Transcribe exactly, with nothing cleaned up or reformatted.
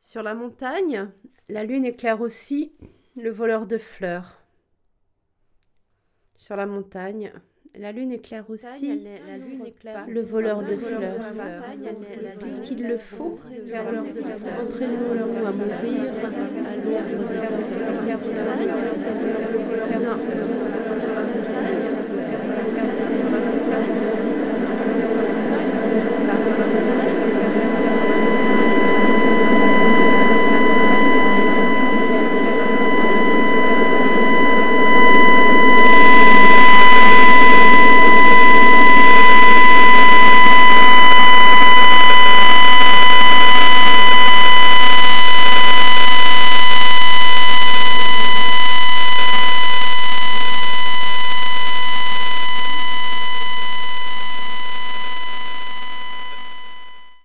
Sur la montagne, la lune éclaire aussi le voleur de fleurs. Sur la montagne, la lune éclaire aussi le voleur de fleurs. Puisqu'il le faut, entraînons-nous à mourir à l'ombre de la montagne.